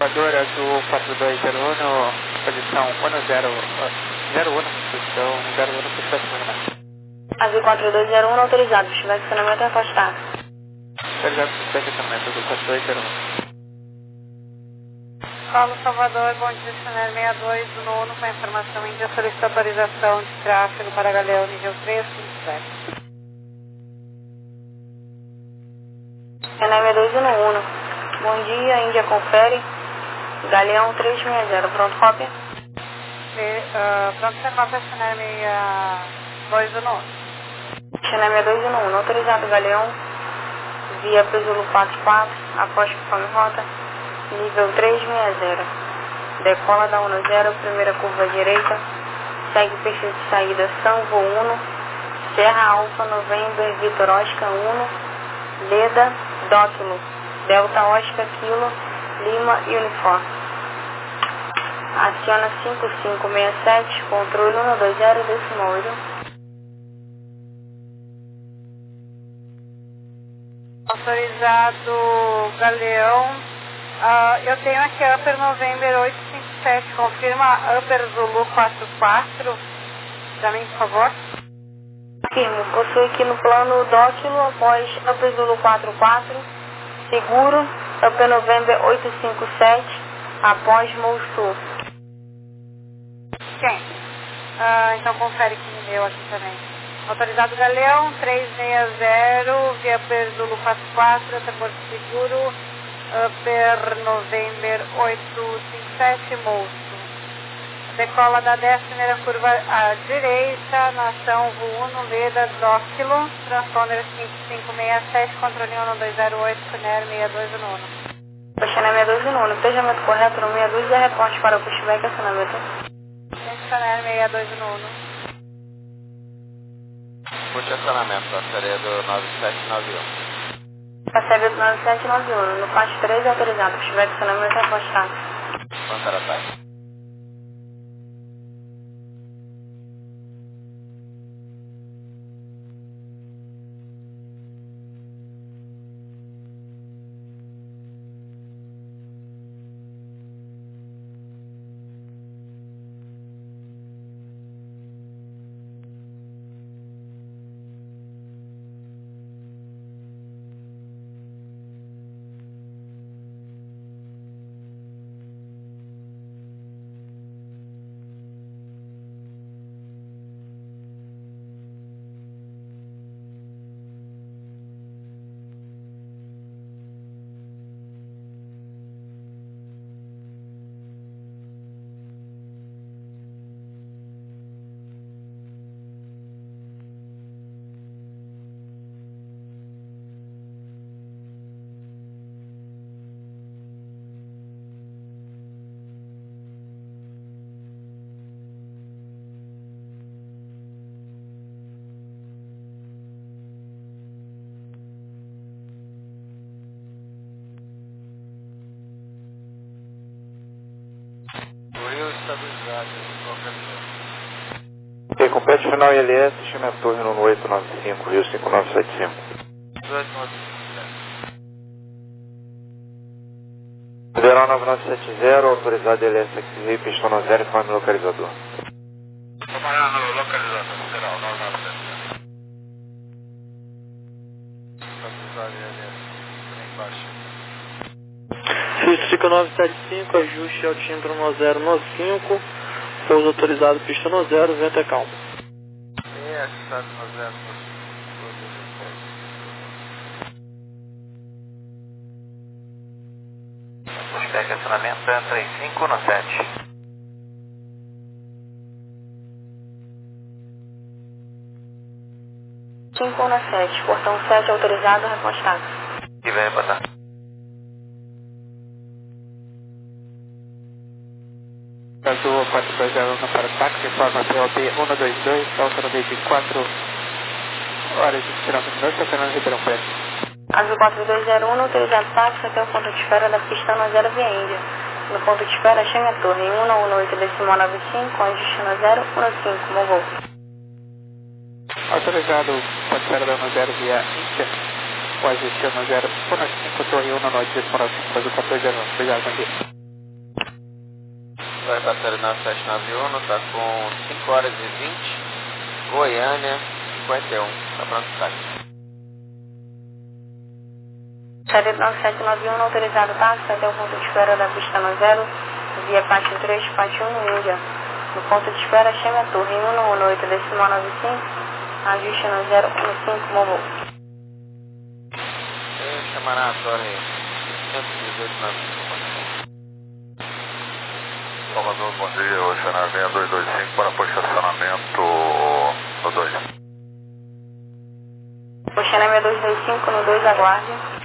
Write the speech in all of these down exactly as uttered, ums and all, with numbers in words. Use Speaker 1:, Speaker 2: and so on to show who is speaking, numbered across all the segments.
Speaker 1: Equador Azul quatro dois zero um, posição um zero zero um, posição zero um, posição
Speaker 2: Azul quatro dois zero um, autorizado, estiver estacionamento afastado.
Speaker 1: autorizado, estacionamento Azul quatro dois zero um.
Speaker 3: Paulo Salvador, bom dia, Chanel sessenta e dois do nono, com a informação Índia, solicita autorização de tráfego para Galeão nível três, vinte e sete.
Speaker 2: Chanel sessenta e dois do nono, bom dia, Índia confere, Galeão trezentos e sessenta, pronto, cópia?
Speaker 3: E, uh, pronto, você cópia Chanel sessenta e dois do nono.
Speaker 2: Chanel sessenta e dois do nono, autorizado, Galeão, via para o Zulu quatro quatro, após que some rota, nível trezentos e sessenta, decola da um zero, primeira curva à direita, segue o perfil de saída São Vô um, Serra Alfa November Vitor Oscar um, Leda, Dóquilo, Delta Oscar Kilo, Lima e Uniforme. Aciona cinco cinco seis sete, controle um dois zero desse módulo.
Speaker 3: Autorizado Galeão, uh, eu tenho aqui Upper November oito cinco sete, confirma Upper Zulu quatro quatro, para mim, por favor.
Speaker 2: Firmo, possui aqui no plano Dóquilo, após Upper Zulu quatro quatro, seguro, Upper November oito cinco sete, após Mousul.
Speaker 3: Quem? Uh, então confere que me deu aqui também. Autorizado Galeão, trezentos e sessenta, via Upper Zulu quatro quatro, até Porto Seguro, Upper November oito cinco sete, Mousso. Decola da dez, primeira curva à direita, nação Vô um, Leda, Dóquilo, transponder cinco cinco seis sete, controle um dois zero oito, Chanel sessenta e dois do nono.
Speaker 2: Chanel sessenta e dois do nono, pejamento correto no sessenta e dois e reporte para o pushback e acionamento.
Speaker 3: Chanel sessenta e dois do nono.
Speaker 4: Puxa acionamento, a série do nove sete nove um.
Speaker 2: Recebe do nove sete nove um, no faixa três é autorizado, pushback e acionamento afastado.
Speaker 4: Pantera Pai.
Speaker 5: Ok, complete final I L S, estima torre no oito nove cinco, Rio cinco nove sete cinco. Federal nove nove sete zero, autorizado I L S aqui, pistão no zero, informe localizador.
Speaker 4: Comandando localizador, Federal nove nove sete zero. Autorizado I L S, bem baixo.
Speaker 6: Rio cinco nove sete cinco, ajuste altímetro no zero nove cinco, pouso autorizado, pista no zero, vento é calmo.
Speaker 4: E ajustado no zero, pushback acionamento trinta e cinco no sete.
Speaker 2: cinco no sete, portão sete autorizado, repostado.
Speaker 4: E vem botar.
Speaker 1: Azul quatro dois zero um para o táxi, informa P O B um dois dois, alta no de quatro horas e vinte e nove minutos, estacionando Ribeirão Preto.
Speaker 2: Azul quatro dois zero um, autorizado táxi até o ponto de espera da pista no zero via Índia. No ponto de espera, chame a torre em um um oito decimal nove cinco, ajuste no zero um cinco, Mogol.
Speaker 1: Autorizado, ponto de espera da um zero via Índia, o ajuste no zero um cinco, torre um oito decimal nove cinco, Azul quatro dois zero um. Obrigado, bom dia.
Speaker 4: Vai para a série nove sete nove um, está com cinco horas e vinte, Goiânia, cinquenta e um, está pronto para táxi.
Speaker 2: Série nove sete nove um, autorizado táxi até o ponto de espera da pista no zero, via pátio três, pátio um, Índia. No ponto de espera, chame a torre um um um oito, decimal nove cinco, ajuste no zero um cinco, Momo.
Speaker 4: Chamará a torre cento e dezoito na
Speaker 7: Salvador, bom dia, Oceana seis dois dois cinco para posicionamento no dois.
Speaker 2: Oceana seis dois dois cinco no dois, aguarde.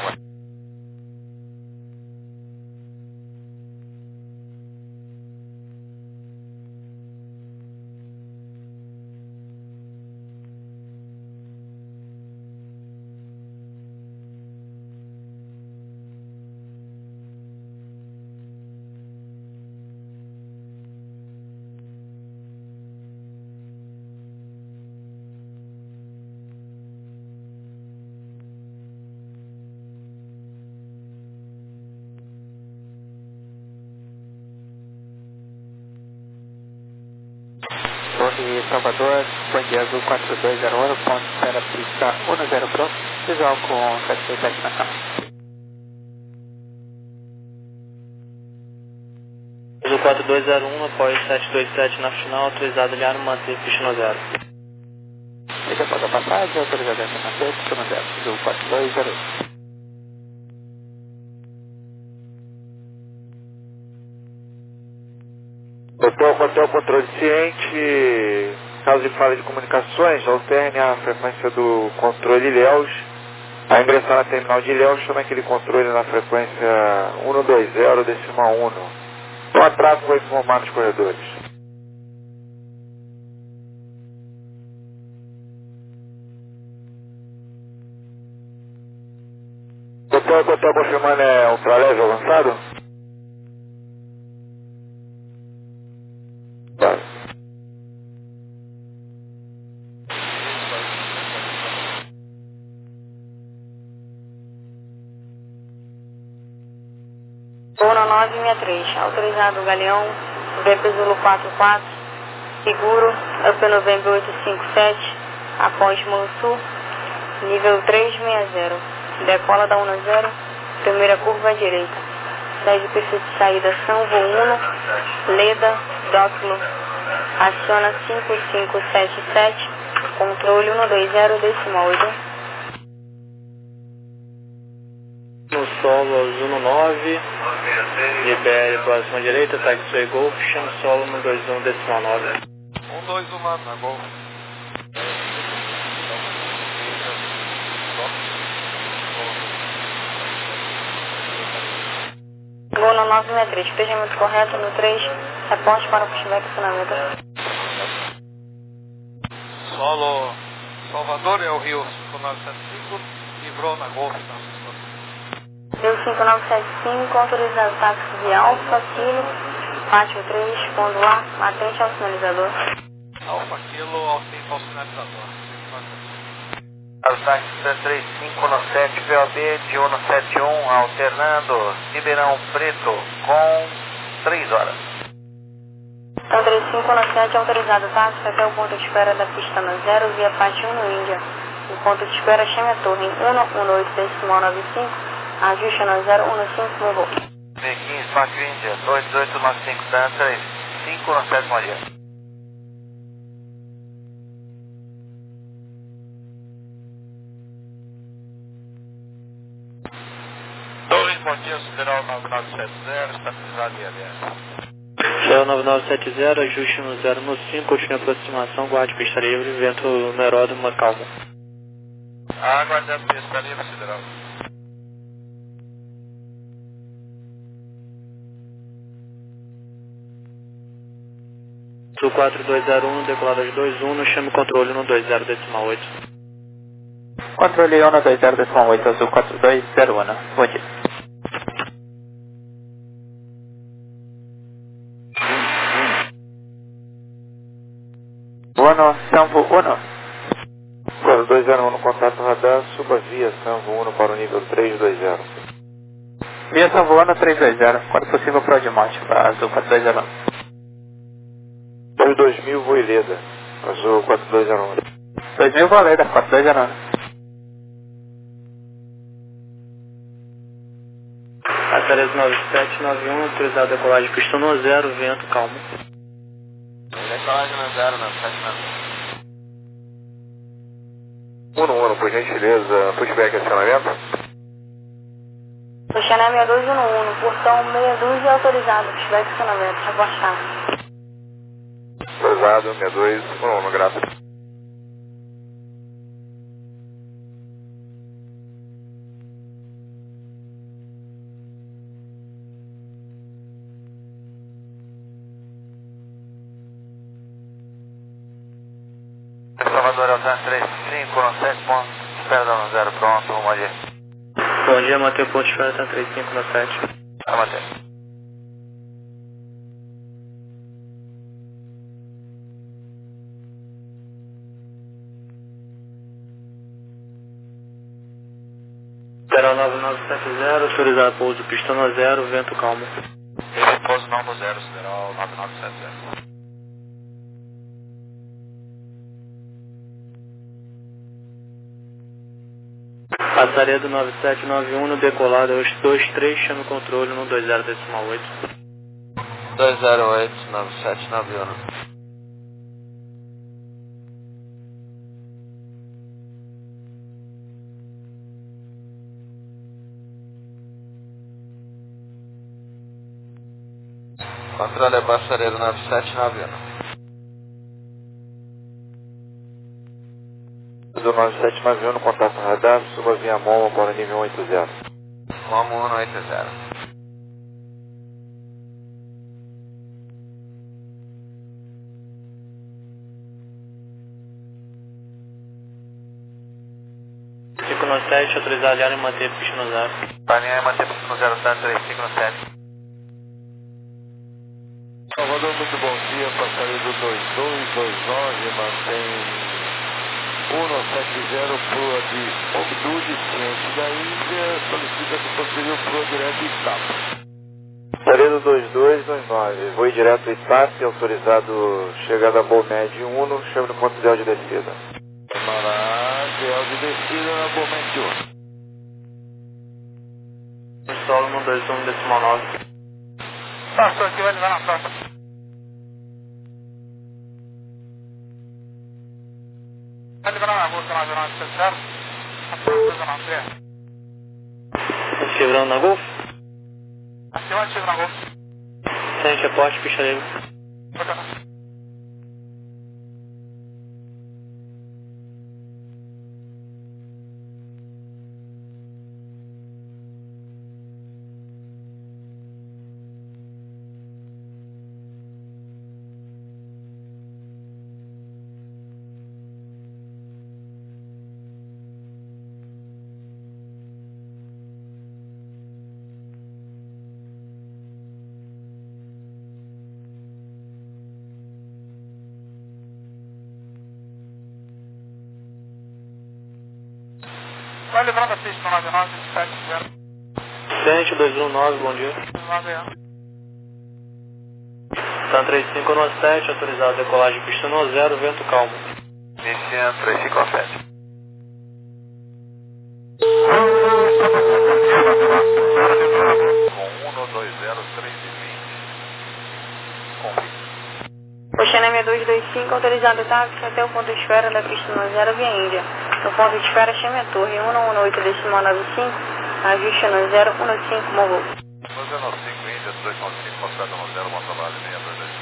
Speaker 1: Torre Salvador, Bandia Azul quatro dois zero um, ponto de espera pista um zero pronto, visual com sete dois sete na cama.
Speaker 6: Azul quatro dois zero um, após sete dois sete na final, autorizado aliar manter pista no zero.
Speaker 1: Veja após a passagem, autorizado a manter pista no zero, Azul quatro dois zero um.
Speaker 5: Hotel, hotel controle ciente, caso de falha de comunicações, alterne a frequência do controle Ilhéus. A ingressar na terminal de Ilhéus, chama aquele controle na frequência cento e vinte, decimal um. Não atraso para informar nos corredores. Hotel, hotel confirmando é ultraleve avançado?
Speaker 2: Zona nove sessenta e três, autorizado Galeão, V P Zulu quatro quatro, seguro, Up November oito cinco sete, após Molo Sul, nível três seis zero, decola da um zero, primeira curva à direita, segue pista de saída São Voluno, Leda, Dócilo, aciona cinco cinco sete sete, controle cento e vinte, decimal oito.
Speaker 6: No solo, Azul nove, libere próxima à direita, taxi Golf, chama solo no dois um, decimal nove.
Speaker 7: um dois um na, na Golf.
Speaker 2: Gol no nove sessenta e três, fechamento correto no três, reporte para o pushback e funcionamento.
Speaker 7: Solo Salvador é o Rio cinco nove sete cinco, livrou na Golf.
Speaker 2: Rio cinco nove sete cinco, autorizado táxi de Alfa, Kilo, pátio três, pondo A, atente ao sinalizador.
Speaker 7: Alfa Kilo, atento ao sinalizador.
Speaker 4: Táxi três cinco nove sete, P O B de um sete um, alternando Ribeirão Preto com três horas.
Speaker 2: Então três cinco nove sete, autorizado táxi até o ponto de espera da pista no zero, via pátio um no Índia. No ponto de espera, chame a torre em cento e dezoito, decimal nove cinco, ajuste no zero um cinco, meu voo.
Speaker 4: V quinze, Pátio Índia, dois oito nove cinco, Dança, cinco nove sete, bom dia.
Speaker 7: dois, bom dia, Sideral nove nove sete zero, estabilizado em L S.
Speaker 6: Sideral nove nove sete zero, ajuste no zero um cinco, continue a aproximação, guarde pista livre, vento no aeródromo, calmo.
Speaker 7: Aguardando pista livre, Sideral.
Speaker 6: Sul quatro dois zero um, decolada dois um, chame o controle no dois zero, decimal oito.
Speaker 1: Controle um dois zero, decimal oito, Azul quatro dois zero um, bom dia. Uno, Samvo um.
Speaker 5: quatro dois zero um no contato radar, suba via Samvo um para o nível três dois zero.
Speaker 1: Via São Voano três dois zero, quando possível para o Odimote, para Azul quatro dois zero um.
Speaker 5: dois mil, Voileda, Azul quatro dois zero um.
Speaker 1: dois mil, Voileda, quatro dois zero um.
Speaker 6: Açarés nove sete nove um, autorizado a decolagem pista no zero, vento calmo.
Speaker 4: Decolagem no zero, nove sete nove um.
Speaker 5: um no um, por gentileza, pushback acionamento.
Speaker 2: Oxané seis dois um um, portão seis dois autorizado, pushback acionamento, rebaixar.
Speaker 5: Autorizado, seis dois um um, graças.
Speaker 4: Salvador Altan três cinco no sete ponto, perdão, no zero, pronto, rumo ali.
Speaker 6: Bom dia, manter ponto de espera, três cinco no sete.
Speaker 4: Vai manter.
Speaker 6: zero nove nove sete zero, autorizado pouso pista no zero, vento calmo.
Speaker 4: Ele pouso não no zero, sideral nove nove sete zero.
Speaker 6: Passaria do nove sete nove um no decolado, dois três, chama o controle no dois zero decimal oito.
Speaker 4: dois zero oito nove sete nove um. Controle é passareiro nove sete nove um.
Speaker 5: Do nove sete nove um no contato radar, suba via MOMO para nível um oito zero.
Speaker 4: Momo um oito zero.
Speaker 6: cinco no sete, autorizado diário e manter pista no zero.
Speaker 4: Paninha é manter pista no zero, três cinco no sete.
Speaker 7: Salvador, muito bom dia, passareiro dois dois dois nove, mantém um sete zero, proa de Obdud, ciente da Índia, solicita se possível proa direto Itap.
Speaker 5: Passareiro dois dois dois nove, voo direto Itap, autorizado chegada a Bomed um, no chame no ponto ideal de descida.
Speaker 7: Ideal de descida na Bomed um.
Speaker 6: Solo no dois um decimal nove.
Speaker 1: Passou aqui, vai levar na próxima. Vai liberar na Golf nove nove sete zero, coisa na André.
Speaker 6: Chevron na Golf?
Speaker 1: Aqui vai Chevron na Golf.
Speaker 6: Sente a porte, pichareiro.
Speaker 1: Vai levando a pista no nove nove sete zero.
Speaker 6: Sente dois um nove, bom dia. Tan três cinco no sete, autorizado decolagem pista no zero, vento calmo.
Speaker 4: Nissan três cinco sete. Com um no dois zero três vinte. Com
Speaker 2: Oxané seis dois dois cinco, autorizado táxi até o ponto de espera da pista no zero via Índia. No ponto de espera, chame a torre um um oito decimal nove cinco, ajuste no zero um cinco, Mogul.
Speaker 7: No zero cinco, Índia, dois cinco, passado no zero, bom trabalho, seis dois dois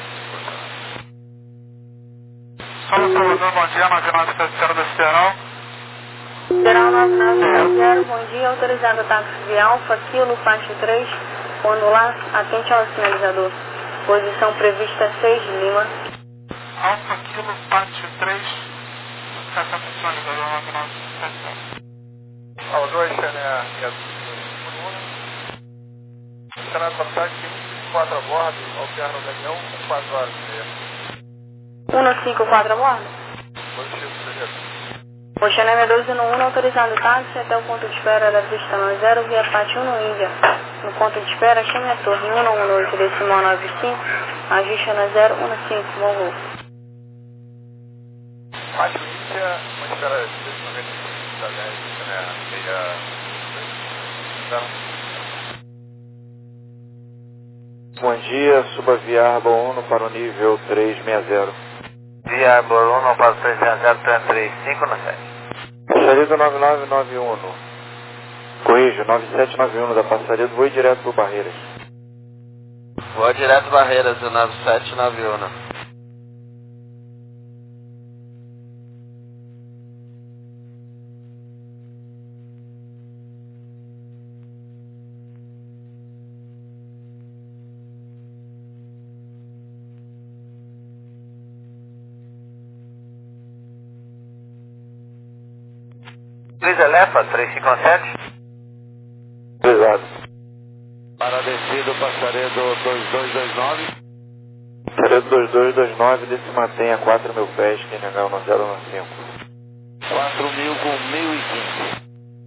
Speaker 7: cinco.
Speaker 1: Solo Salvador, bom dia, nove nove sete zero da Sideral.
Speaker 2: Sideral nove nove sete zero, bom dia, autorizado táxi via Alfa, Kilo, Pátio três, quando lá, atente ao sinalizador. Posição prevista seis de Lima.
Speaker 1: Alfa, Kilo, Pátio três, essa sinalizador nove nove sete zero.
Speaker 7: Salvador, Xané, Senado para ataque, um quatro a bordo, alterna o Daniel, um quatro horas e meia.
Speaker 2: um cinco quatro a bordo.
Speaker 7: Positivo, seja.
Speaker 2: Oceanemia dois um um, autorizado táxi até o ponto de espera da pista nove zero, via Pátio no Índia. No ponto de espera, chame a torre um um um oito, decimal nove cinco, ajuste na zero um cinco, bom voo.
Speaker 4: Pátio Índia, uma espera de noventa e cinco, tá bem, meia...
Speaker 5: Bom dia, suba via Arbor um para o nível trezentos e sessenta.
Speaker 4: Via Arbor um para o trezentos e sessenta, três cinco no sete.
Speaker 5: Passaria do nove nove nove um. Corrijo, nove sete nove um da passaria do voo direto para Barreiras.
Speaker 8: Voo direto Barreiras do nove sete nove um.
Speaker 4: Luiz Elefa, trezentos e cinquenta e sete.
Speaker 5: Exato.
Speaker 7: Para descida, passaria do dois dois dois nove.
Speaker 5: Passaria do dois dois dois nove, ele se mantém a quatro mil pés, que N H um zero um cinco.
Speaker 7: quatro mil com mil e quinze.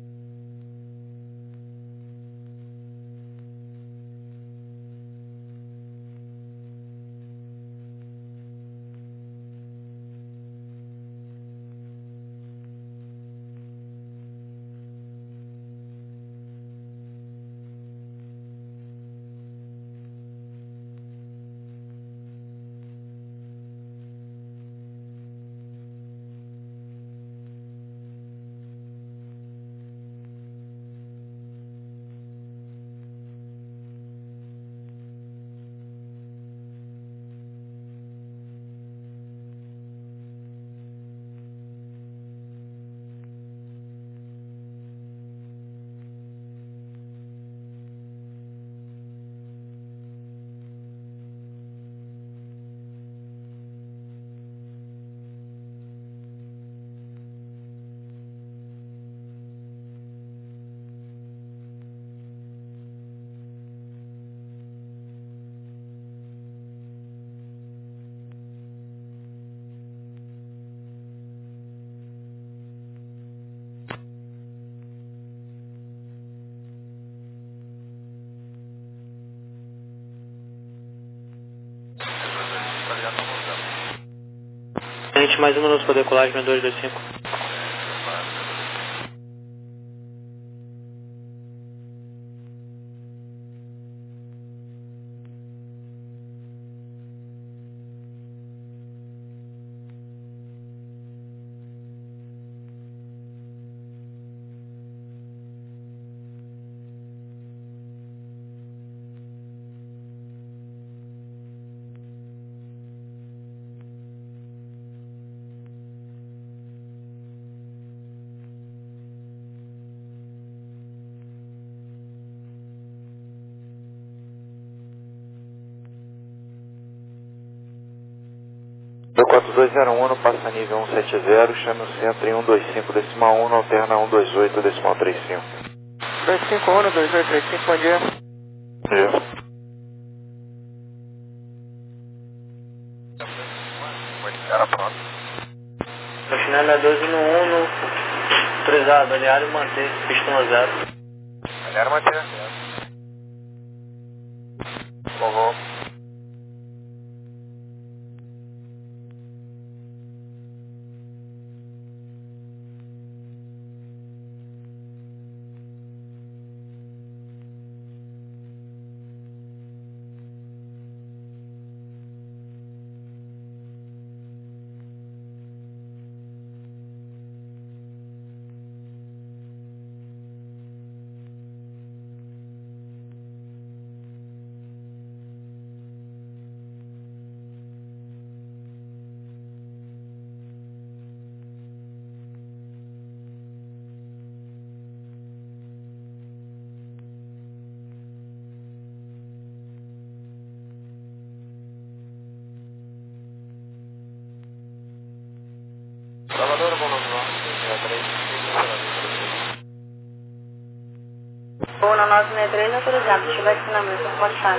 Speaker 6: Gente, mais um minuto para decolagem, dois dois cinco.
Speaker 5: quatro dois zero um, passa nível cento e setenta, chame o centro em cento e vinte e cinco decimal um, alterna cento e vinte e oito decimal trinta e cinco.
Speaker 1: dois cinco um, dois oito três cinco, bom dia.
Speaker 5: Bom dia.
Speaker 6: Oceanemia dois um um, autorizado, aliado e manter, pista no zero.
Speaker 4: Aliado manter. Bom voo.
Speaker 1: Salvador, bom nome,
Speaker 2: Voo na nove seis três, autorizado, se tiver ensinamento, pode estar.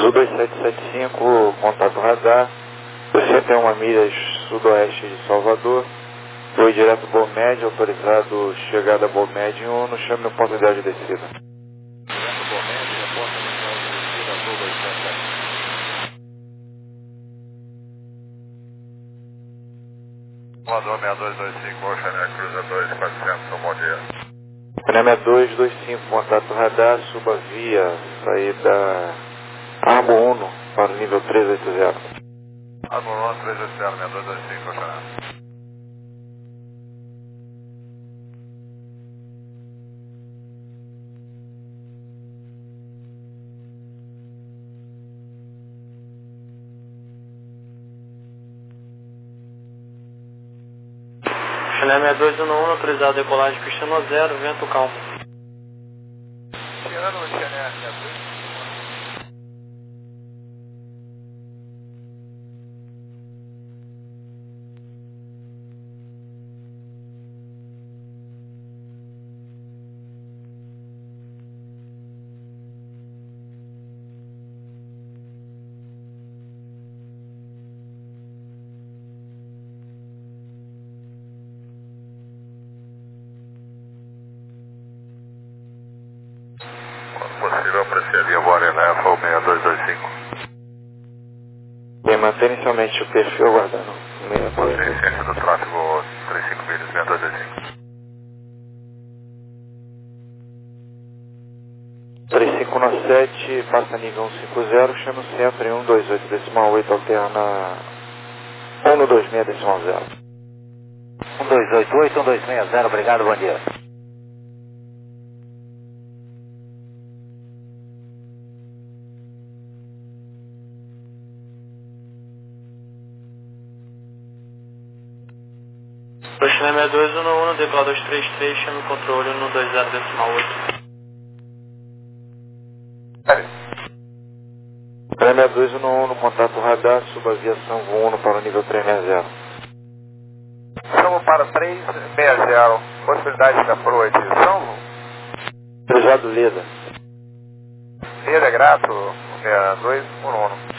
Speaker 5: Azul dois sete sete cinco, contato radar, sessenta e uma milhas sudoeste de Salvador, foi direto Bomed, autorizado chegada Bomed em Uno, chame no ponto ideal de descida.
Speaker 7: Direto Bomed, reporta no final de descida, Azul dois sete sete cinco.
Speaker 4: Voador seis dois dois cinco, Ocean Cruza dois quatrocentos, bom dia.
Speaker 5: Cinema dois dois cinco, contato radar, suba via saída Arbo Uno para o nível trezentos e oitenta.
Speaker 4: Arbo Uno trezentos e oitenta, seis dois dois cinco, Ocean.
Speaker 6: Chile seis dois um um, autorizado a decolagem pista no zero, vento calmo.
Speaker 4: Tirando o Chile seis dois. Possível apreciaria o Arenefa seis dois dois cinco.
Speaker 5: Bem, mantém inicialmente o perfil aguardando.
Speaker 4: Ciência do tráfego trinta e cinco milhas, seis dois dois cinco.
Speaker 5: três cinco nove sete, passa nível cento e cinquenta, chama o centro em um dois oito decimal oito, alterna um dois seis decimal zero.
Speaker 9: um dois oito oito, um dois seis zero, obrigado, bom dia.
Speaker 6: Chile seis dois um um, decola dois três três, chama o controle um dois zero decimal oito.
Speaker 5: Cinema dois um um, no contato radar, suba aviação Uno para o nível trezentos e sessenta.
Speaker 4: Estamos para trezentos e sessenta, possibilidade da proa de São
Speaker 5: Cruzado Leda.
Speaker 4: Leda, grato, seis dois um um.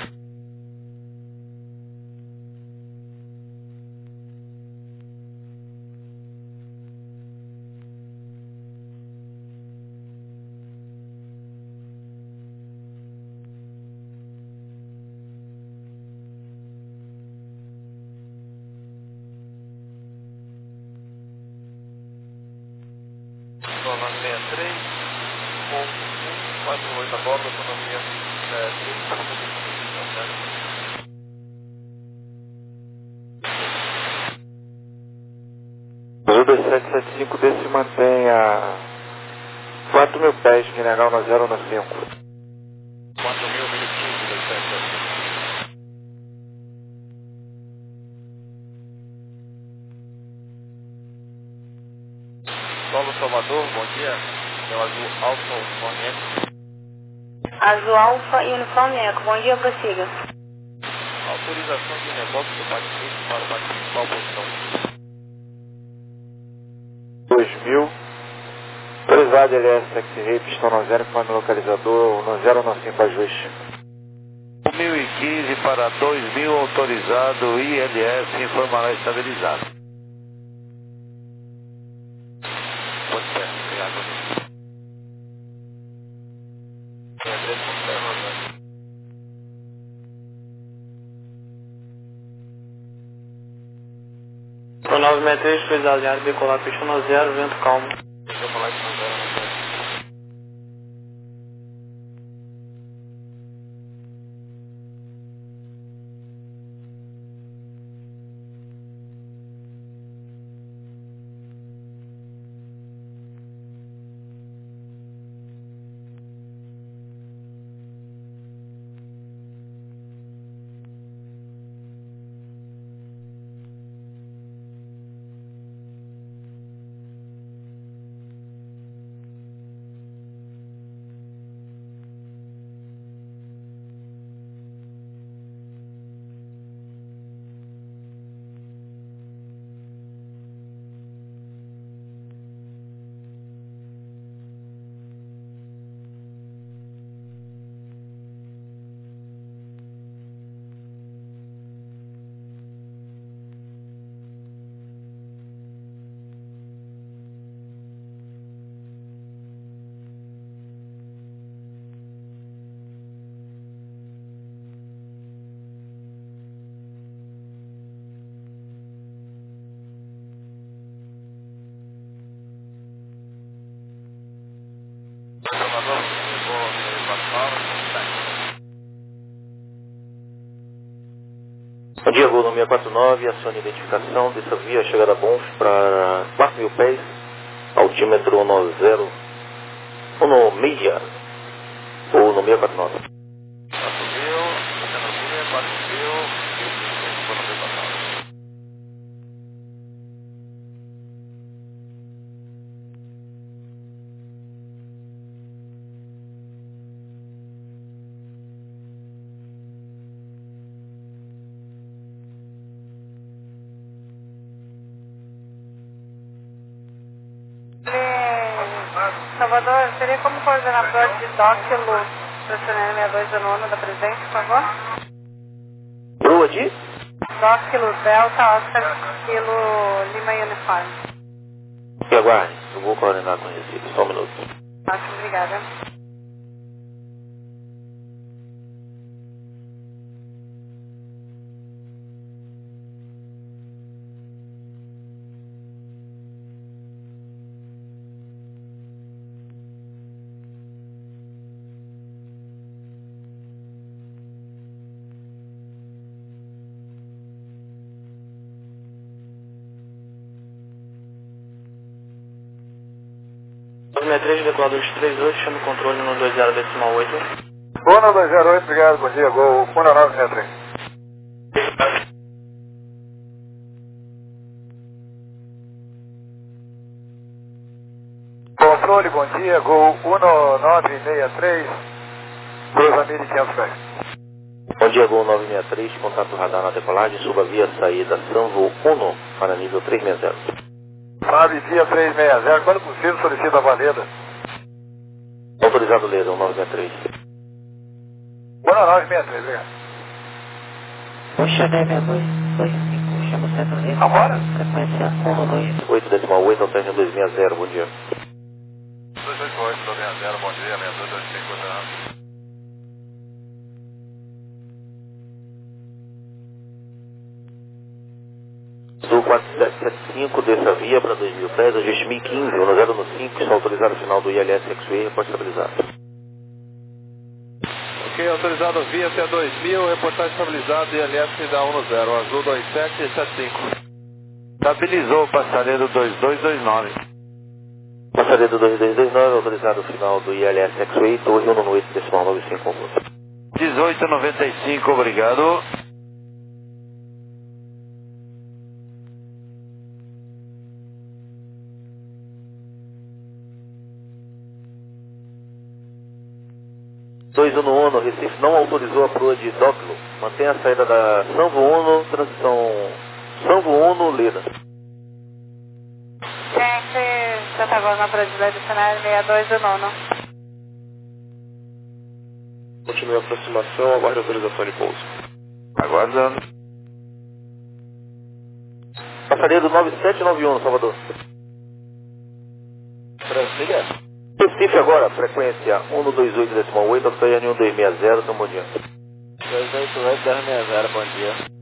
Speaker 7: Nova sessenta e três, ponto um quatro oito, a bordo, autonomia
Speaker 5: Azul dois sete sete cinco, desse mantém a quatro mil pés, Mineral na zero no cinco.
Speaker 7: quatro mil, mil e quinze, dois sete sete cinco. Solo Salvador, bom dia. É o Azul Alfa Uniforme Eco.
Speaker 2: Azul Alfa e Uniforme Eco. Bom dia, prossiga.
Speaker 7: Autorização de reboque do bate-pista para o bate-principal, posição.
Speaker 5: dois mil. Autorizado L S X-Ray, pistão no zero, com localizador no zero no cinco, ajuste.
Speaker 7: mil e quinze para dois mil, autorizado I L S, informará estabilizado. Pode ser, obrigado.
Speaker 6: Pro nove seis três, autorizado de área, decolar pista no zero, vento calmo.
Speaker 10: Bom dia, Gol seis quatro nove, acione identificação dessa via, chegada a Bonf para quatro mil pés, altímetro um zero, ou no meia, ou no seis quatro nove.
Speaker 7: quatro mil, Canovinha, quatro mil, por no meio quatro nove.
Speaker 3: Salvador, seria como coordenador de Dóquilo para o seis dois um nove da Presidente, por favor?
Speaker 10: Rua de?
Speaker 3: Dóquilo, Delta, Oscar, Kilo, Lima Uniforme.
Speaker 10: E aguarde, eu vou coordenar com o Recife, só um minuto.
Speaker 3: Ótimo, obrigada.
Speaker 6: nove seis três, decolador de três oito, chama o controle no dois zero decimal oito.
Speaker 5: Uno dois zero oito, obrigado, bom dia, Gol um nove seis três. Controle, bom dia, Gol um nove seis três, cruza mil e quinhentos pés.
Speaker 10: Bom dia, Gol nove seis três, contato radar na decolagem, suba via saída Sanvo um para nível três seis zero.
Speaker 5: Sabe, via três seis zero, quando possível solicita a valeda.
Speaker 10: Autorizado Leda, um nove seis três.
Speaker 5: um nove seis três, obrigado.
Speaker 11: Puxa, Neve dois dois cinco, chama o centro livre.
Speaker 5: Agora?
Speaker 11: Frequência um dois.
Speaker 10: oito decimal oito, alterno dois seis zero, bom dia.
Speaker 7: dois oito oito, dois seis zero, bom dia, seis dois dois cinco, coordenado.
Speaker 10: Sul quatro sete sete cinco, dessa via para dois mil pés, ajuste mil e quinze, um zero no cinco, está autorizado final do I L S X-Way, repórte estabilizado.
Speaker 7: Ok, autorizado via C dois mil, reportagem estabilizado I L S da um zero, azul dois sete sete cinco.
Speaker 5: Estabilizou o passaredo dois dois dois nove.
Speaker 10: Passaredo dois dois dois nove, autorizado final do I L S X-Way, torre um oito decimal nove cinco.
Speaker 5: dezoito noventa e cinco, obrigado.
Speaker 10: dois um um, Recife não autorizou a proa de Dóquilo. Mantenha a saída da Sanvo um, transição Sanvo um, Leda.
Speaker 3: Gente, Santa Rosa Brasileira, cenário seis dois um nove.
Speaker 7: Continue a aproximação, aguarde autorização de pouso.
Speaker 5: Aguardando.
Speaker 10: Passaredo nove sete nove um, Salvador. Transliga. Recife agora, frequência um dois oito decimal oito, alterno um dois seis zero, então bom dia.
Speaker 8: dois oito oito, dois seis zero, bom dia.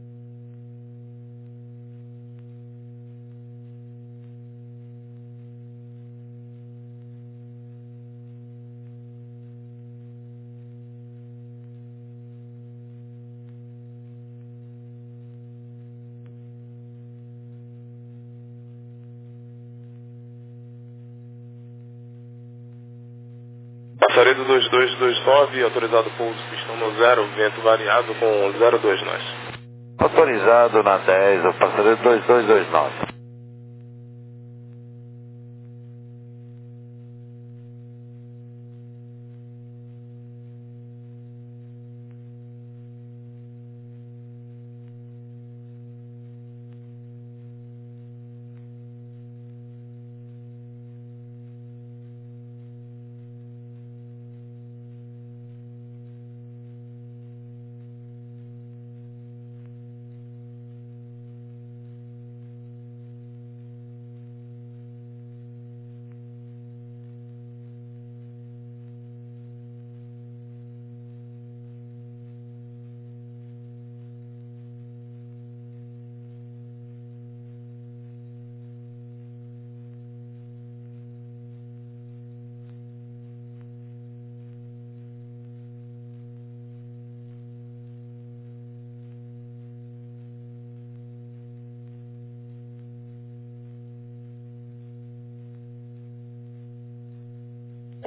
Speaker 7: Passaredo dois dois dois nove, autorizado pouso, pistão no zero, vento variado com zero dois nós.
Speaker 5: Autorizado na dez, o passaredo dois dois dois nove.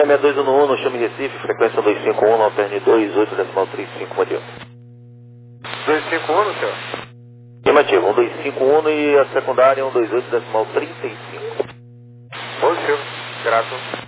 Speaker 10: seis dois um um, no chame Recife, frequência dois cinco um, alterne dois oito decimal trinta e cinco, bom dia.
Speaker 5: dois cinco um, senhor?
Speaker 10: Afirmativo, um dois cinco um e a secundária um dois oito decimal trinta e cinco.
Speaker 5: Positivo, grato.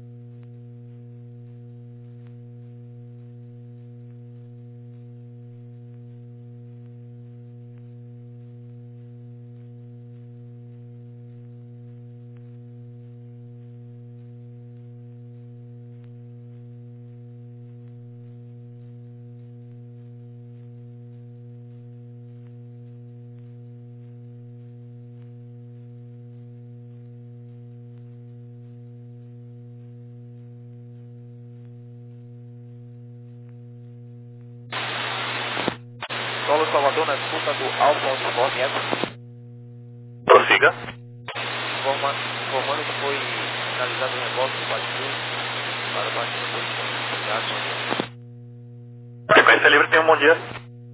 Speaker 12: Solo Salvador na escuta do Alfa Uniforme.
Speaker 10: Prossiga.
Speaker 12: Informa, informando que foi finalizado o reboque do batido para o batido do Obrigado, bom dia.
Speaker 10: Frequência livre, tenha um bom dia.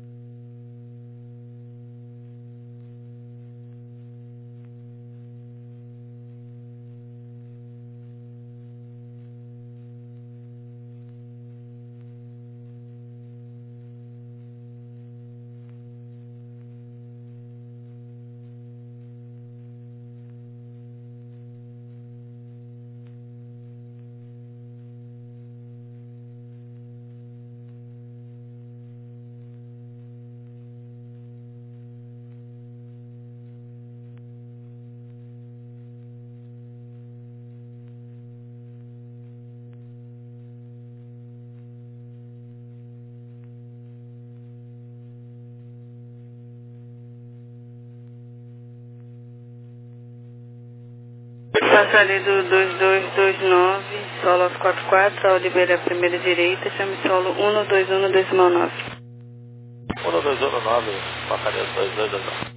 Speaker 2: Passalido dois dois dois nove, solo aos quatro quatro, ao liberar a primeira direita, chame solo um dois um decimal nove.
Speaker 10: um dois um nove, passaredo dois dois dois nove.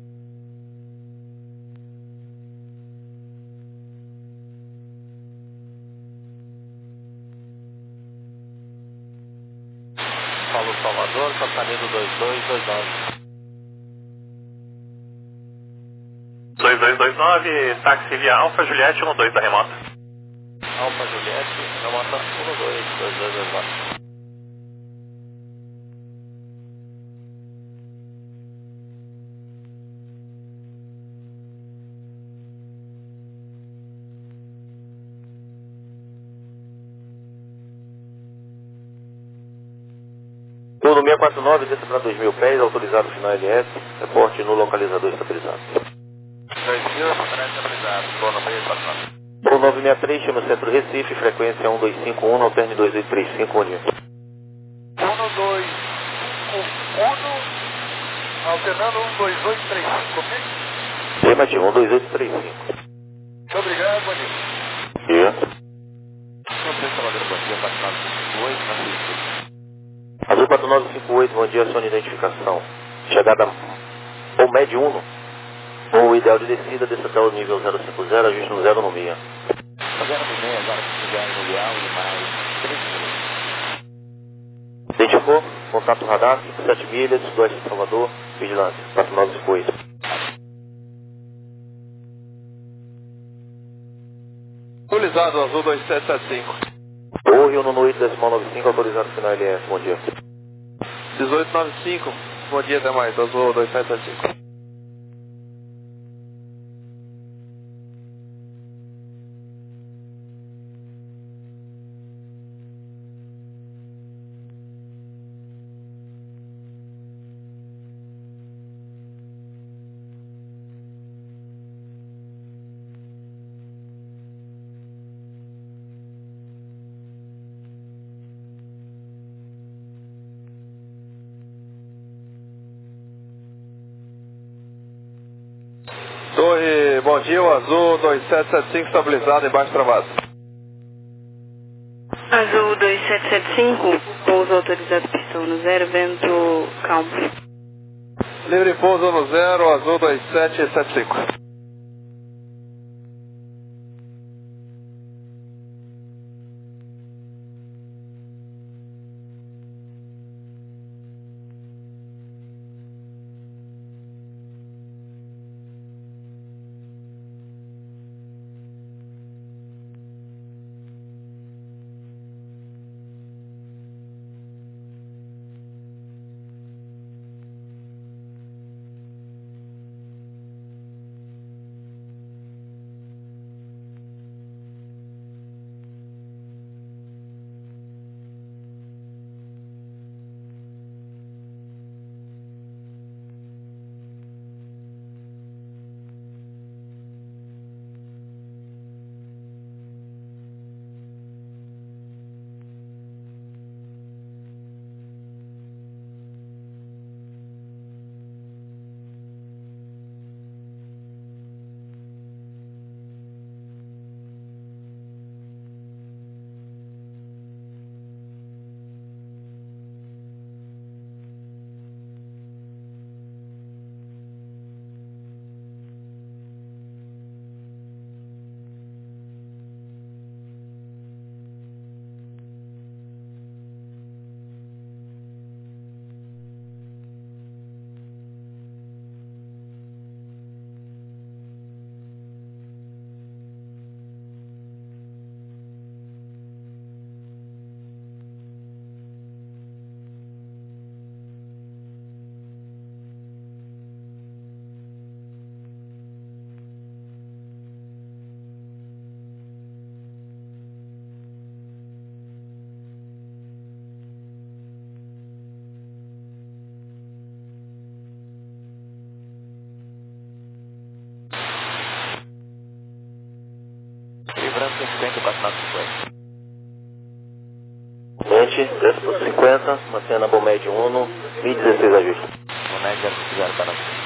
Speaker 10: Paulo Salvador, passaredo dois dois dois nove. dois dois dois nove, táxi via Alfa Juliette um dois da remota. Alfa Juliette, remota um dois dois dois dois nove. Turno seis quatro nove, desce para dois mil pés, autorizado final L S, reporte no localizador estabilizado.
Speaker 12: dois mil, aparece estabilizado, turno seis quatro nove.
Speaker 10: Turno nove seis três, chama Centro Recife, frequência um dois cinco um, alterne dois oito três cinco, bom dia.
Speaker 7: um dois cinco um, alternando um dois oito três cinco, ok?
Speaker 10: Afirmativo, um dois oito três cinco.
Speaker 7: Muito obrigado, bom dia.
Speaker 10: Dia.
Speaker 12: Você, Salvador, bom dia, quatro nove cinco oito, na Recife.
Speaker 10: Azul quatro nove cinco oito, bom dia, sua identificação. Chegada ao Med Uno. O ideal de descida, desça até o nível zero cinco zero, ajuste no zero no meia.
Speaker 12: zero no meia, agora que estiver no ideal e mais três minutos.
Speaker 10: Identificou? Contato radar, cinco sete milhas, Sudoeste de Salvador, vigilância, quatro nove cinco oito.
Speaker 12: Autorizado, Azul dois sete sete cinco.
Speaker 10: Torre um oito decimal nove cinco, autorizado final L S, bom dia.
Speaker 12: dezoito noventa e cinco, bom dia, até mais, Azul dois sete sete cinco. Torre, bom dia, o Azul dois sete sete cinco estabilizado embaixo travado.
Speaker 2: Azul dois sete sete cinco, pouso autorizado pistão no zero, vento calmo.
Speaker 12: Livre pouso no zero, Azul dois sete sete cinco.
Speaker 8: cinquenta e quatro nove cinquenta.
Speaker 10: Mente, desce por cinquenta, mantendo a Bomed Uno, mil e dezesseis ajuste.
Speaker 8: Bomed zero cinco zero para você.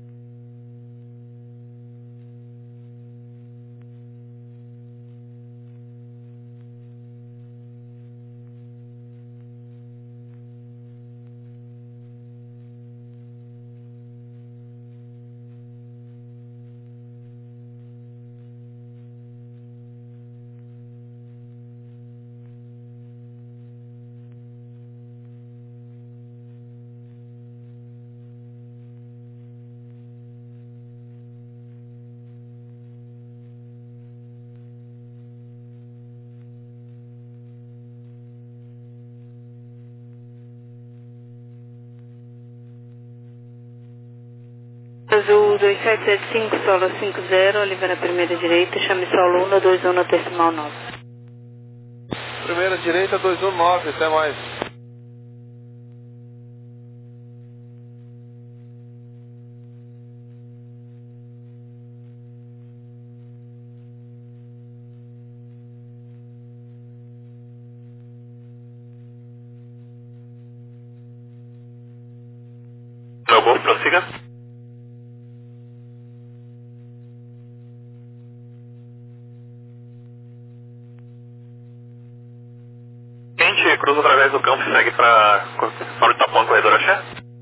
Speaker 2: Azul dois sete sete cinco, solo cinco zero, Oliveira primeira direita, chame solo um dois um decimal nove.
Speaker 7: Primeira direita, dois um nove, até mais.
Speaker 13: Meu Golf, prossiga. Quente, cruza através do campo e segue para fora do Tapuã, corredor Axé.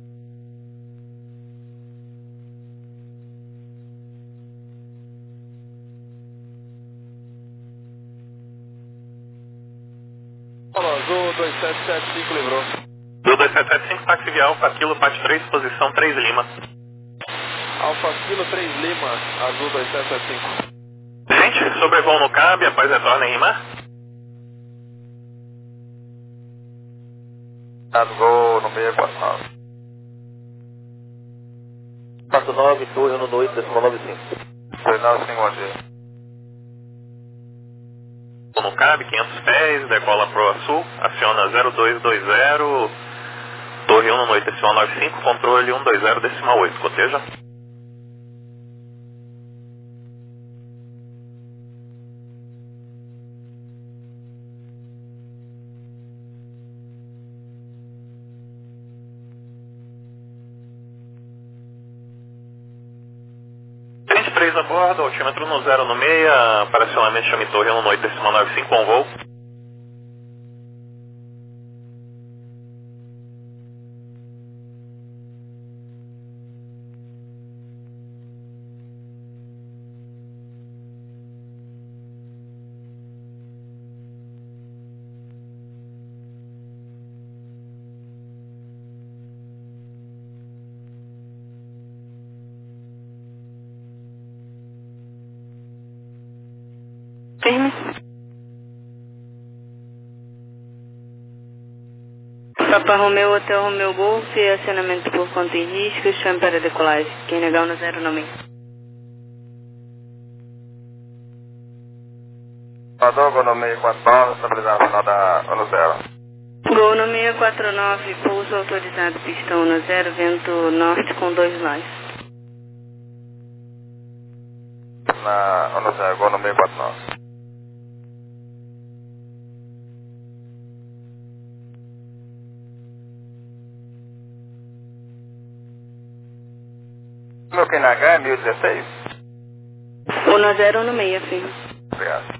Speaker 7: Olá, Azul dois sete sete cinco livrou.
Speaker 13: Azul dois sete sete cinco, táxi via Alfa Kilo, parte três, posição três Lima.
Speaker 7: Alfa Kilo três Lima, Azul dois sete sete cinco.
Speaker 13: Gente, sobrevoo no cabe, após retorna em Rimar.
Speaker 5: Vou no meio quatro nove.
Speaker 10: quatro nove, torre no oito, decimal nove cinco.
Speaker 5: dois nove cinco, bom dia.
Speaker 13: No cabe, quinhentos pés, decola pro sul, aciona zero dois dois zero, torre um no oito, decimal nove cinco, controle um dois zero, decimal oito, coteja. três a bordo, altímetro no zero no meia, para acionamento chame torre um no oito, decimal nove cinco, com voo.
Speaker 2: Firme. Papa Romeu, Hotel Romeu Golf, acionamento por conta e risco, chame para decolagem. Quem negar no zero no meio.
Speaker 5: Salvador, Gol no meio quatro nove, estabilização da no zero.
Speaker 2: Gol no seis quatro nove, pouso autorizado, pistão no zero, vento norte com dois nós.
Speaker 5: Na no zero, Gol no meio quatro nove. Meu Q N H é mil e dezesseis?
Speaker 2: um no zero no meio, firme.
Speaker 5: Obrigado.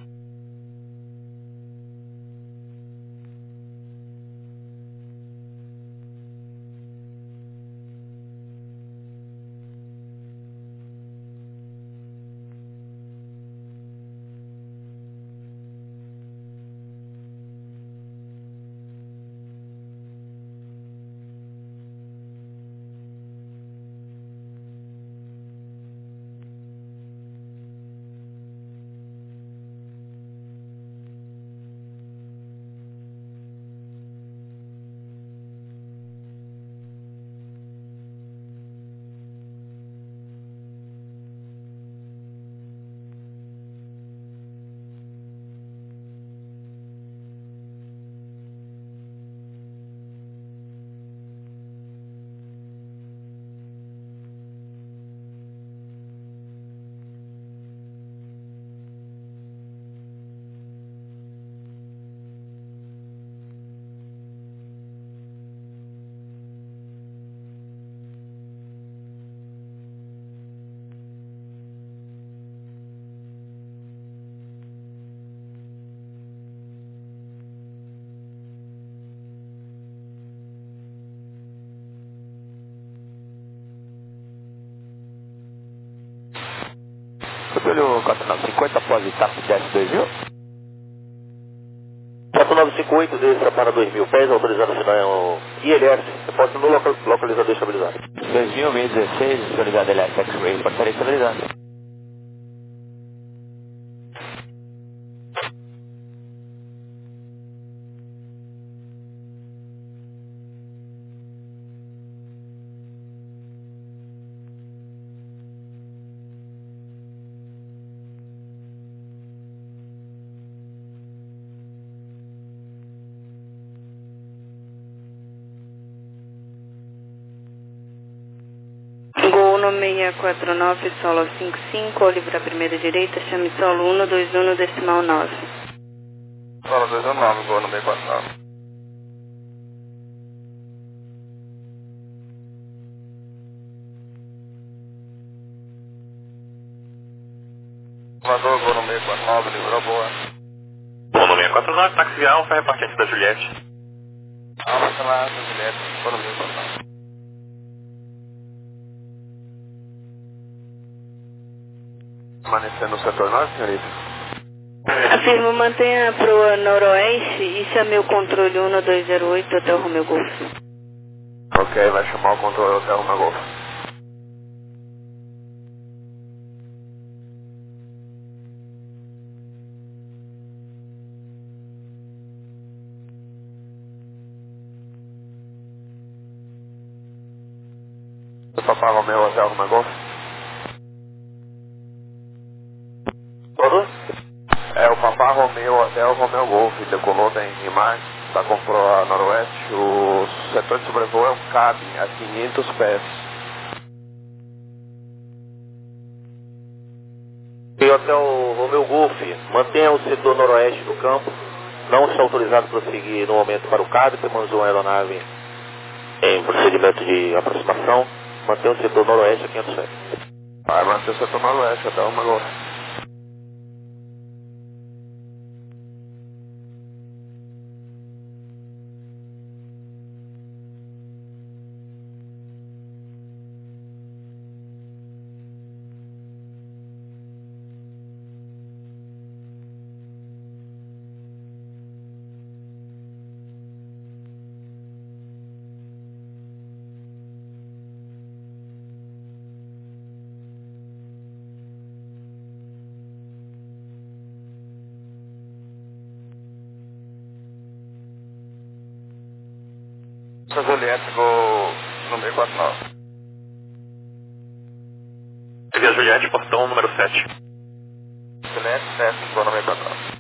Speaker 14: Júlio quatro nove cinco oito, após etapa dez dois mil.
Speaker 10: quatro nove cinco oito, desça para dois mil pés, autorizado a assinar o I L S, repórter no local, localizador estabilizado.
Speaker 14: dois mil, mil e dezesseis, autorizado L S X-Ray, portaria estabilizada.
Speaker 2: Gol no seis quatro nove, solo cinco cinco, livre a primeira direita, chame solo um dois um, decimal nove.
Speaker 5: Solo dois um nove, gol no seis quatro nove. Voador, gol no seis quatro nove, livrou boa.
Speaker 13: Gol no seis quatro nove, táxi Alfa, repartente da Juliette.
Speaker 5: Alfa, lá, da Juliette, gol no seis quatro nove. Permanecer no setor norte, senhorita?
Speaker 2: Afirmo, mantenha a proa noroeste e chame o controle um dois zero oito até o Romeo Golf.
Speaker 5: Ok, vai chamar o controle até o Romeo Golf. Papá Romeo até o Romeo Golf. É o Papá Romeo até o Romeo Golf, decolou da Enimar, está com proa noroeste, o setor de sobrevoo é um cabin a quinhentos pés.
Speaker 10: E até o Romeo Golf, mantenha o setor noroeste do campo, não está autorizado a prosseguir no momento para o cabin, temos uma aeronave em procedimento de aproximação, mantenha o setor noroeste a quinhentos pés.
Speaker 5: Vai manter o setor noroeste até o Romeo Golf. Juliette, gol no seis quatro nove.
Speaker 13: Via Juliette, portão número sete.
Speaker 5: Juliette, sete, gol no seis quatro nove.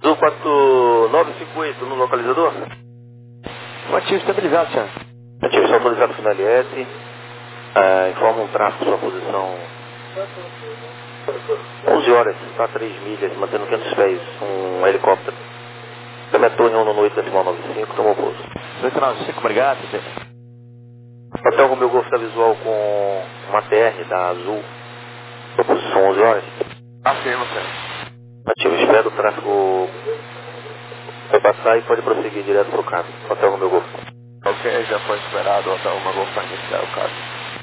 Speaker 10: Azul quatro nove cinco oito no localizador.
Speaker 9: Ativo estabilizado, senhor.
Speaker 10: Ativo só autorizado no L S. Uh, informa um tráfego sua posição. onze horas, está a três milhas, mantendo quinhentos pés. Um helicóptero. Torre um no oito decimal nove cinco, tomou pouso.
Speaker 9: oito nove cinco, obrigado, senhor.
Speaker 10: Hotel Romeu Golf está visual com uma T R da Azul. Sua posição onze horas.
Speaker 7: Afirma, senhor.
Speaker 10: Ativo, espera o tráfego vai passar e pode prosseguir direto para o carro. Hotel Romeu Golf.
Speaker 7: Ok, já foi esperado o Hotel Romeu Golf para iniciar o carro.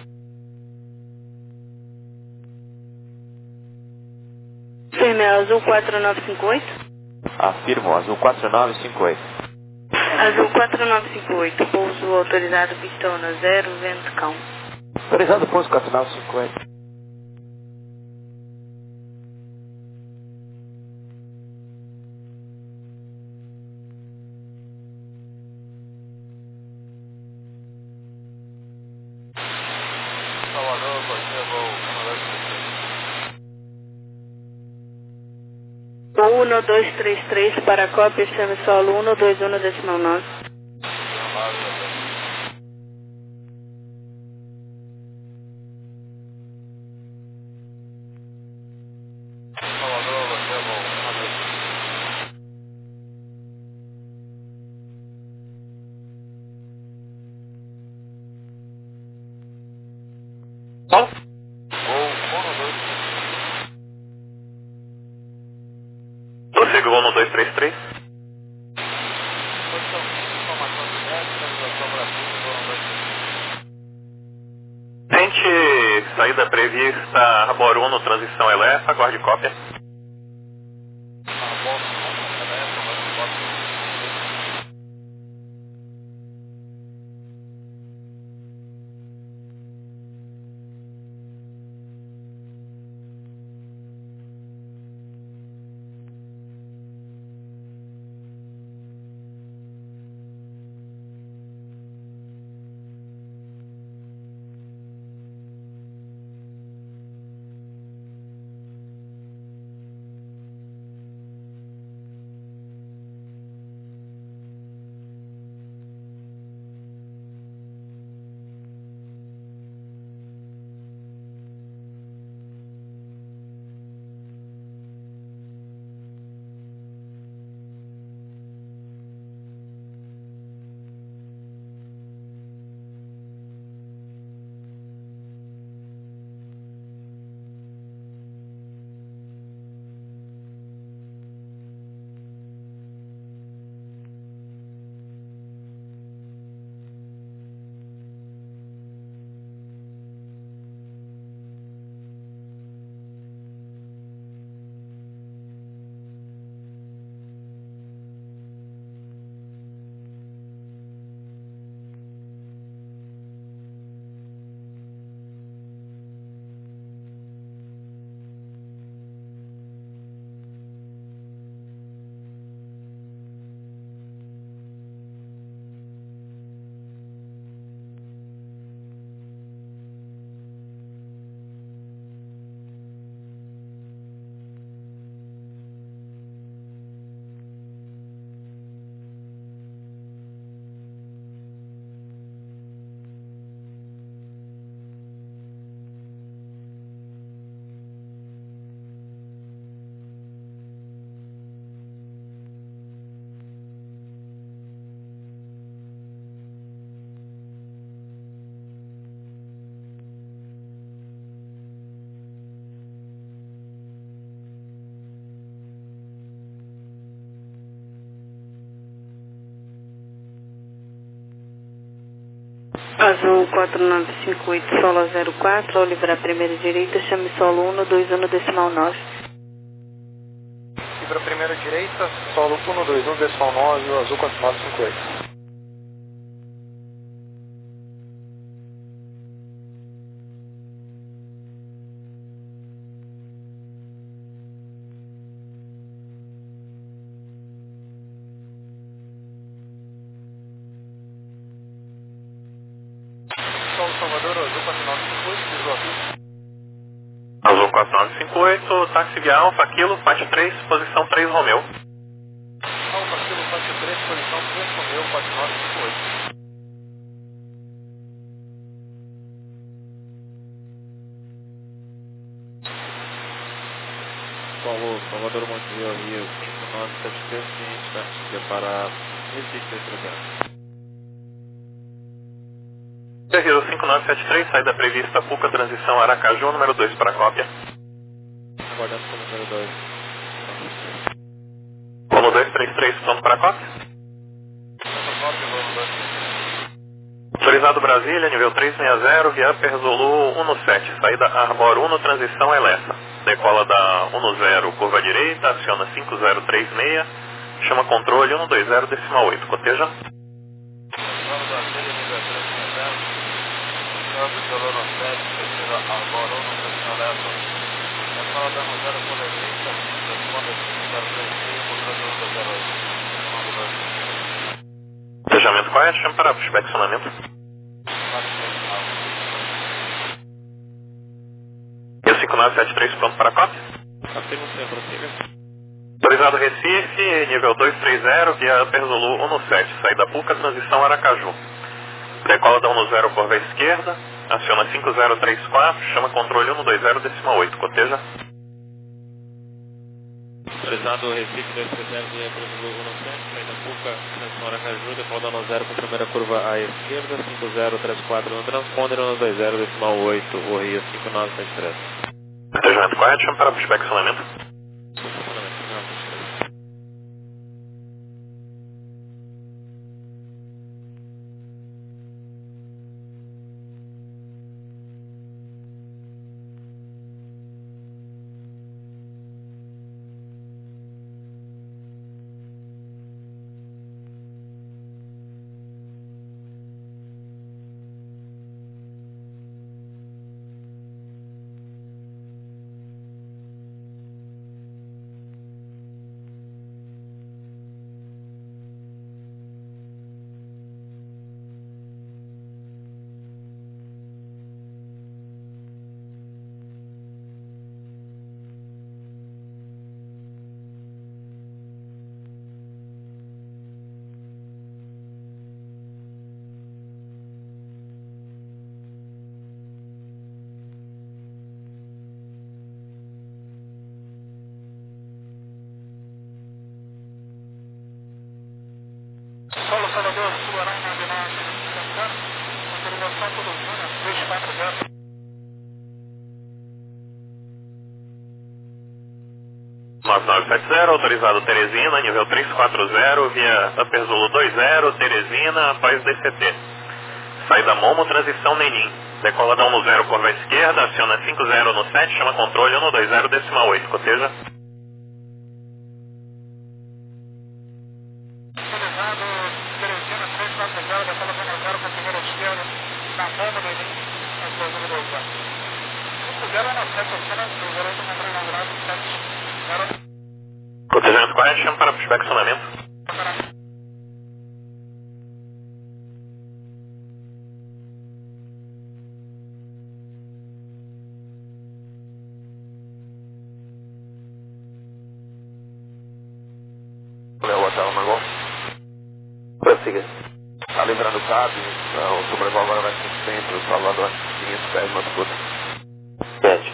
Speaker 2: Firme Azul quatro nove cinco oito.
Speaker 9: Afirmo, Azul quatro nove cinco oito.
Speaker 2: Azul quatro nove cinco oito, pouso autorizado, pistona zero, vento calmo.
Speaker 9: Autorizado pouso quatro nove cinco oito.
Speaker 7: Salvador, Cortinha, voo,
Speaker 2: um dois três três para a cópia, chame solo um dois um decimal nove.
Speaker 7: Salvador, Cortinha, voo,
Speaker 10: Qual?
Speaker 13: Prossiga o um dois três três. Tente saída prevista Arbor um no transição elétrica, aguarde cópia.
Speaker 2: Azul quatro nove cinco oito, solo zero quatro, ao livrar a primeira direita, chame solo um dois um decimal nove.
Speaker 6: Livra a primeira direita, solo um dois um decimal nove, o Azul quatro nove cinco oito.
Speaker 7: Salvador, Azul quatro nove cinco oito, visual aqui.
Speaker 13: Azul quatro nove cinco oito, táxi via Alfa, Kilo, parte três, posição três Romeu.
Speaker 12: Posição três Romeu quatro nove cinco oito.
Speaker 15: Paulo, Salvador Montevideo, Rio, cinco nove sete três, ciente da Índia para Recife dois três zero.
Speaker 13: Rio cinco nove sete três, saída prevista, Puca, transição Aracaju, número dois para cópia.
Speaker 15: Aguardando como número dois.
Speaker 13: Volo dois três três, pronto para cópia. Autorizado Brasília, nível três seis zero, via Upper Zulu um sete, saída Arbor um, transição Elessa. Decola da um zero, curva direita, aciona cinco zero três seis, chama controle um dois zero decimal oito, coteja. Cotejamento correto, chama para inspecionamento. E o cinco nove sete três pronto para cópia?
Speaker 15: Afirmo sim, prossiga.
Speaker 13: Autorizado Recife, nível dois três zero, via Upper Zulu um sete, saída Puca, transição Aracaju. Decola da um zero, curva esquerda, aciona cinco zero três quatro, chama controle um dois zero decimal oito, coteja.
Speaker 15: Autorizado Recife dois três zero, via Upper Zulu um sete, saída Puca, transição Aracaju, decola da um zero com primeira curva à esquerda, cinco zero três quatro no transponder, um dois zero decimal oito, o Rio cinco nove sete três.
Speaker 13: Cotejamento correto, chama para inspecionamento.
Speaker 1: Paulo Salvador, Suarão, nove nove, autorização todo Júnior, três quatro zero.
Speaker 13: nove nove sete zero, autorizado Teresina, nível três quatro zero, via Upper Zulu dois zero, Teresina, após D C T. Saída Momo, transição Nenim. Decola da um zero, curva esquerda, aciona cinco zero no sete, chama controle um dois zero decimal oito, coteja. Cotejamento correto, chama para inspecionamento.
Speaker 10: Léo Hotel Margot. Prossiga. Tá lembrando o cabo, o sobrevoo agora vai ser centro, Salvador, quinhentos pés, Mato Grosso. Sete.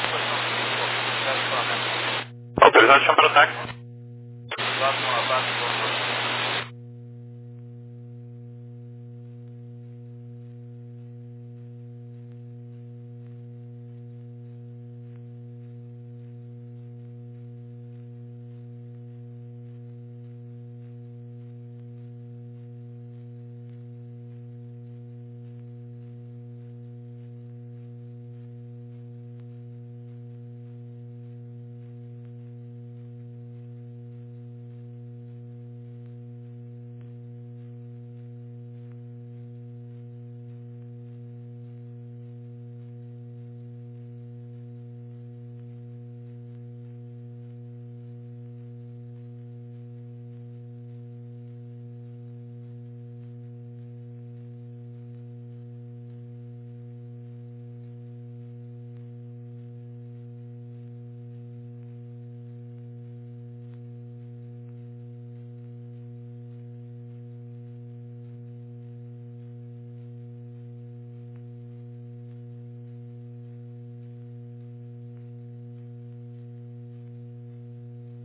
Speaker 13: Autorizado, chama para o táxi.
Speaker 12: Próximo abaixo.